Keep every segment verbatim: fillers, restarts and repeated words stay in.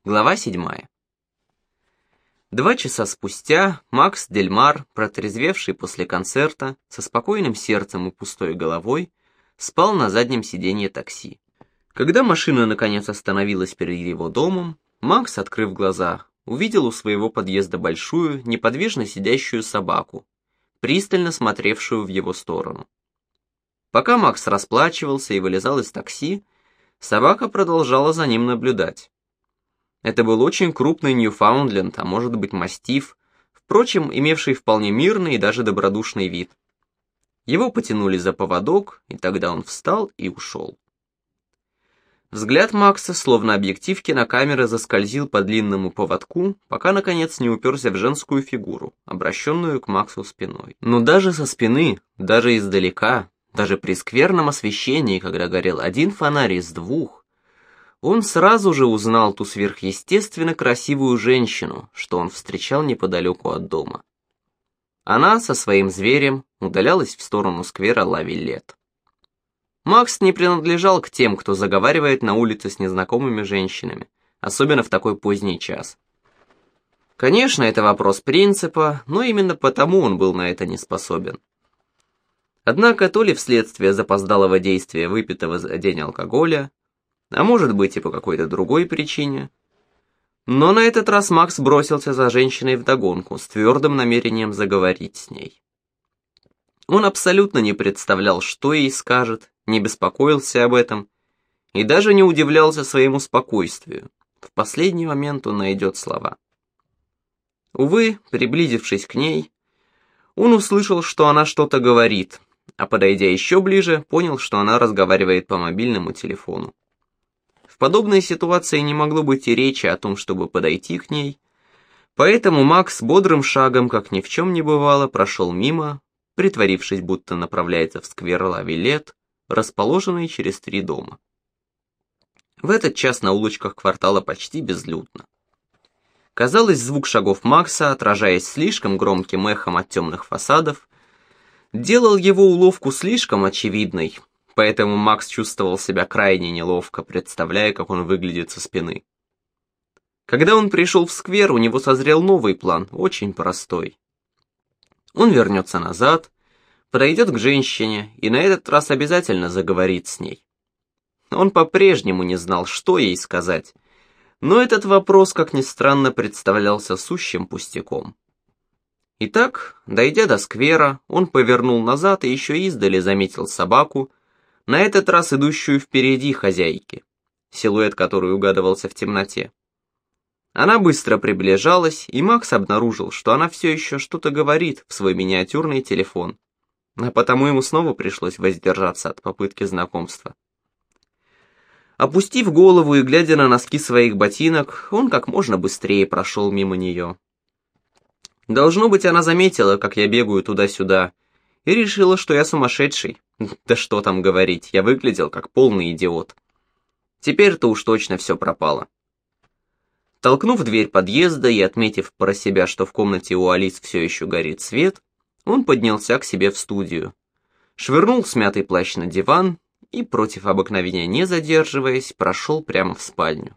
Глава седьмая. Два часа спустя Макс Дельмар, протрезвевший после концерта, со спокойным сердцем и пустой головой, спал на заднем сиденье такси. Когда машина наконец остановилась перед его домом, Макс, открыв глаза, увидел у своего подъезда большую, неподвижно сидящую собаку, пристально смотревшую в его сторону. Пока Макс расплачивался и вылезал из такси, собака продолжала за ним наблюдать. Это был очень крупный Ньюфаундленд, а может быть мастиф, впрочем, имевший вполне мирный и даже добродушный вид. Его потянули за поводок, и тогда он встал и ушел. Взгляд Макса, словно объектив кинокамеры, заскользил по длинному поводку, пока, наконец, не уперся в женскую фигуру, обращенную к Максу спиной. Но даже со спины, даже издалека, даже при скверном освещении, когда горел один фонарь из двух, он сразу же узнал ту сверхъестественно красивую женщину, что он встречал неподалеку от дома. Она со своим зверем удалялась в сторону сквера Ла Виллет. Макс не принадлежал к тем, кто заговаривает на улице с незнакомыми женщинами, особенно в такой поздний час. Конечно, это вопрос принципа, но именно потому он был на это не способен. Однако то ли вследствие запоздалого действия выпитого за день алкоголя, а может быть и по какой-то другой причине. Но на этот раз Макс бросился за женщиной вдогонку с твердым намерением заговорить с ней. Он абсолютно не представлял, что ей скажет, не беспокоился об этом и даже не удивлялся своему спокойствию. В последний момент он найдет слова. Увы, приблизившись к ней, он услышал, что она что-то говорит, а подойдя еще ближе, понял, что она разговаривает по мобильному телефону. В подобной ситуации не могло быть и речи о том, чтобы подойти к ней, поэтому Макс бодрым шагом, как ни в чем не бывало, прошел мимо, притворившись, будто направляется в сквер Ла Виллет, расположенный через три дома. В этот час на улочках квартала почти безлюдно. Казалось, звук шагов Макса, отражаясь слишком громким эхом от темных фасадов, делал его уловку слишком очевидной, поэтому Макс чувствовал себя крайне неловко, представляя, как он выглядит со спины. Когда он пришел в сквер, у него созрел новый план, очень простой. Он вернется назад, подойдет к женщине и на этот раз обязательно заговорит с ней. Он по-прежнему не знал, что ей сказать, но этот вопрос, как ни странно, представлялся сущим пустяком. Итак, дойдя до сквера, он повернул назад и еще издали заметил собаку, на этот раз идущую впереди хозяйки, силуэт которой угадывался в темноте. Она быстро приближалась, и Макс обнаружил, что она все еще что-то говорит в свой миниатюрный телефон, а потому ему снова пришлось воздержаться от попытки знакомства. Опустив голову и глядя на носки своих ботинок, он как можно быстрее прошел мимо нее. Должно быть, она заметила, как я бегаю туда-сюда, и решила, что я сумасшедший. Да что там говорить, я выглядел как полный идиот. Теперь-то уж точно все пропало. Толкнув дверь подъезда и отметив про себя, что в комнате у Алис все еще горит свет, он поднялся к себе в студию, швырнул смятый плащ на диван и, против обыкновения не задерживаясь, прошел прямо в спальню.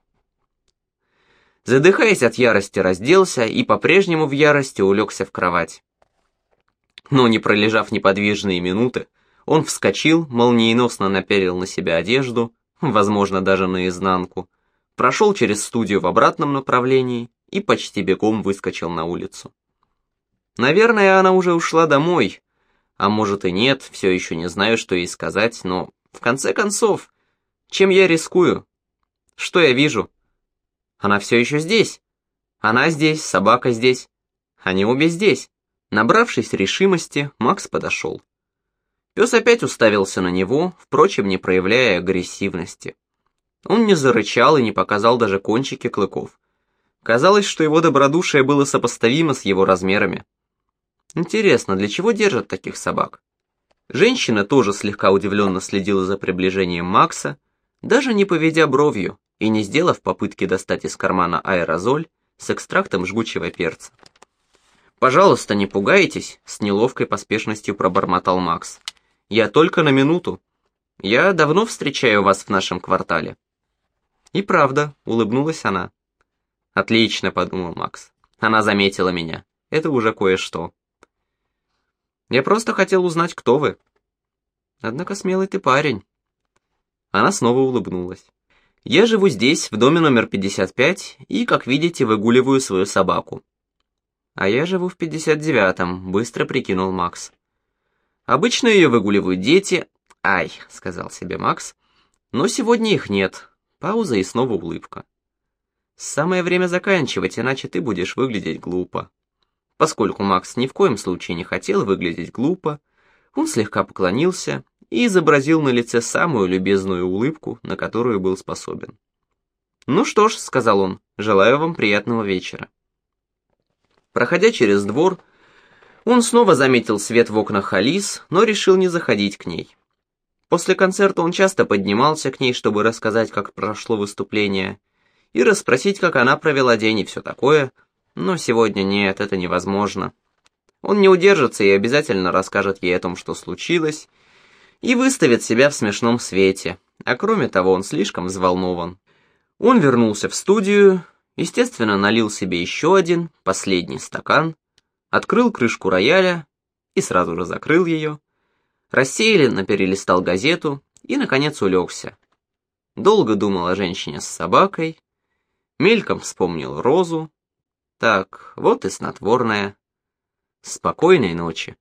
Задыхаясь от ярости, разделся и по-прежнему в ярости улегся в кровать. Но не пролежав неподвижные минуты, он вскочил, молниеносно напялил на себя одежду, возможно, даже наизнанку, прошел через студию в обратном направлении и почти бегом выскочил на улицу. Наверное, она уже ушла домой, а может и нет, все еще не знаю, что ей сказать, но, в конце концов, чем я рискую? Что я вижу? Она все еще здесь. Она здесь, собака здесь. Они обе здесь. Набравшись решимости, Макс подошел. Пес опять уставился на него, впрочем, не проявляя агрессивности. Он не зарычал и не показал даже кончики клыков. Казалось, что его добродушие было сопоставимо с его размерами. Интересно, для чего держат таких собак? Женщина тоже слегка удивленно следила за приближением Макса, даже не поведя бровью и не сделав попытки достать из кармана аэрозоль с экстрактом жгучего перца. «Пожалуйста, не пугайтесь», — с неловкой поспешностью пробормотал Макс. «Я только на минуту. Я давно встречаю вас в нашем квартале». И правда, улыбнулась она. «Отлично», — подумал Макс. «Она заметила меня. Это уже кое-что». «Я просто хотел узнать, кто вы». «Однако смелый ты парень». Она снова улыбнулась. «Я живу здесь, в доме номер пятьдесят пять, и, как видите, выгуливаю свою собаку». «А я живу в пятьдесят девятом», — быстро прикинул Макс. «Обычно ее выгуливают дети...» «Ай», — сказал себе Макс. «Но сегодня их нет». Пауза и снова улыбка. «Самое время заканчивать, иначе ты будешь выглядеть глупо». Поскольку Макс ни в коем случае не хотел выглядеть глупо, он слегка поклонился и изобразил на лице самую любезную улыбку, на которую был способен. «Ну что ж», — сказал он, — «желаю вам приятного вечера». Проходя через двор, он снова заметил свет в окнах Алис, но решил не заходить к ней. После концерта он часто поднимался к ней, чтобы рассказать, как прошло выступление, и расспросить, как она провела день и все такое, но сегодня нет, это невозможно. Он не удержится и обязательно расскажет ей о том, что случилось, и выставит себя в смешном свете, а кроме того он слишком взволнован. Он вернулся в студию, естественно, налил себе еще один, последний стакан, открыл крышку рояля и сразу же закрыл ее, рассеянно перелистал газету и, наконец, улегся. Долго думал о женщине с собакой, мельком вспомнил Розу. Так, вот и снотворное. Спокойной ночи.